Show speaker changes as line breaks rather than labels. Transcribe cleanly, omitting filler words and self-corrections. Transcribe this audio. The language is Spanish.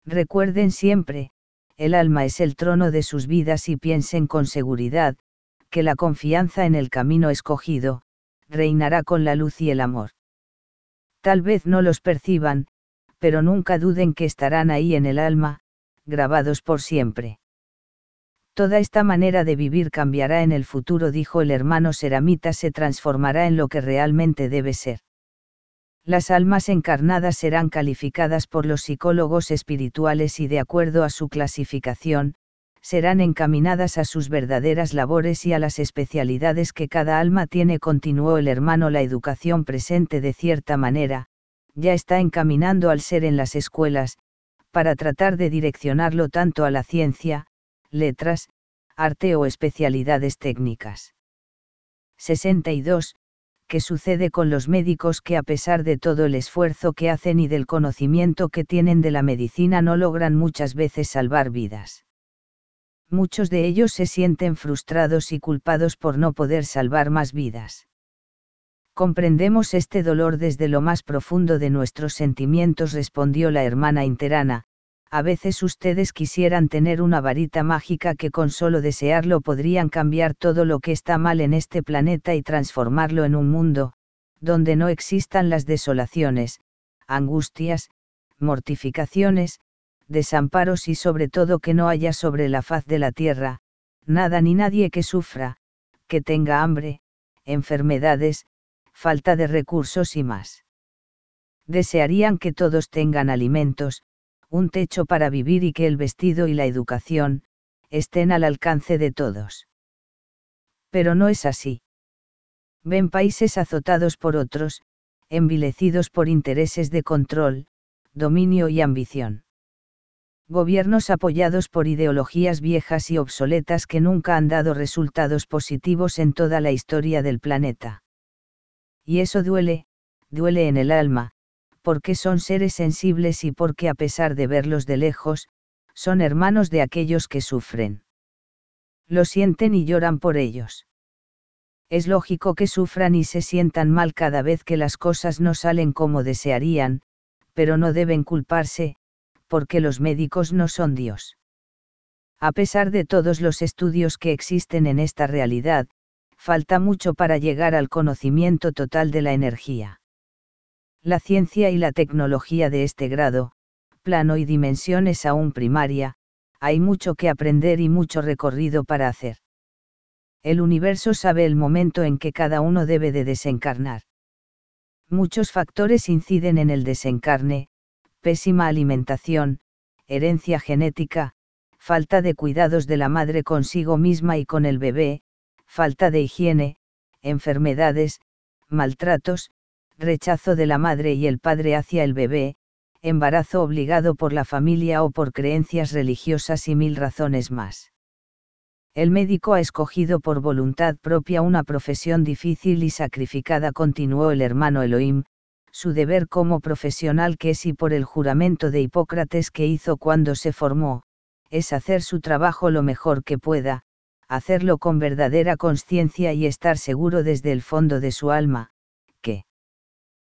Recuerden siempre, el alma es el trono de sus vidas y piensen con seguridad, que la confianza en el camino escogido, reinará con la luz y el amor. Tal vez no los perciban, pero nunca duden que estarán ahí en el alma, grabados por siempre. Toda esta manera de vivir cambiará en el futuro, dijo el hermano Seramita, se transformará en lo que realmente debe ser. Las almas encarnadas serán calificadas por los psicólogos espirituales y de acuerdo a su clasificación, serán encaminadas a sus verdaderas labores y a las especialidades que cada alma tiene, continuó el hermano. La educación presente de cierta manera, ya está encaminando al ser en las escuelas, para tratar de direccionarlo tanto a la ciencia, letras, arte o especialidades técnicas. 62. ¿Qué sucede con los médicos que a pesar de todo el esfuerzo que hacen y del conocimiento que tienen de la medicina no logran muchas veces salvar vidas? Muchos de ellos se sienten frustrados y culpados por no poder salvar más vidas. Comprendemos este dolor desde lo más profundo de nuestros sentimientos, respondió la hermana Interana. A veces ustedes quisieran tener una varita mágica que con solo desearlo podrían cambiar todo lo que está mal en este planeta y transformarlo en un mundo, donde no existan las desolaciones, angustias, mortificaciones, desamparos y sobre todo que no haya sobre la faz de la tierra, nada ni nadie que sufra, que tenga hambre, enfermedades, falta de recursos y más. Desearían que todos tengan alimentos, un techo para vivir y que el vestido y la educación, estén al alcance de todos. Pero no es así. Ven países azotados por otros, envilecidos por intereses de control, dominio y ambición. Gobiernos apoyados por ideologías viejas y obsoletas que nunca han dado resultados positivos en toda la historia del planeta. Y eso duele en el alma, porque son seres sensibles y porque a pesar de verlos de lejos, son hermanos de aquellos que sufren. Lo sienten y lloran por ellos. Es lógico que sufran y se sientan mal cada vez que las cosas no salen como desearían, pero no deben culparse, porque los médicos no son Dios. A pesar de todos los estudios que existen en esta realidad, falta mucho para llegar al conocimiento total de la energía. La ciencia y la tecnología de este grado, plano y dimensiones aún primaria, hay mucho que aprender y mucho recorrido para hacer. El universo sabe el momento en que cada uno debe de desencarnar. Muchos factores inciden en el desencarne: pésima alimentación, herencia genética, falta de cuidados de la madre consigo misma y con el bebé, falta de higiene, enfermedades, maltratos, rechazo de la madre y el padre hacia el bebé, embarazo obligado por la familia o por creencias religiosas y mil razones más. El médico ha escogido por voluntad propia una profesión difícil y sacrificada, continuó el hermano Elohim, su deber como profesional que es y por el juramento de Hipócrates que hizo cuando se formó, es hacer su trabajo lo mejor que pueda, hacerlo con verdadera conciencia y estar seguro desde el fondo de su alma, que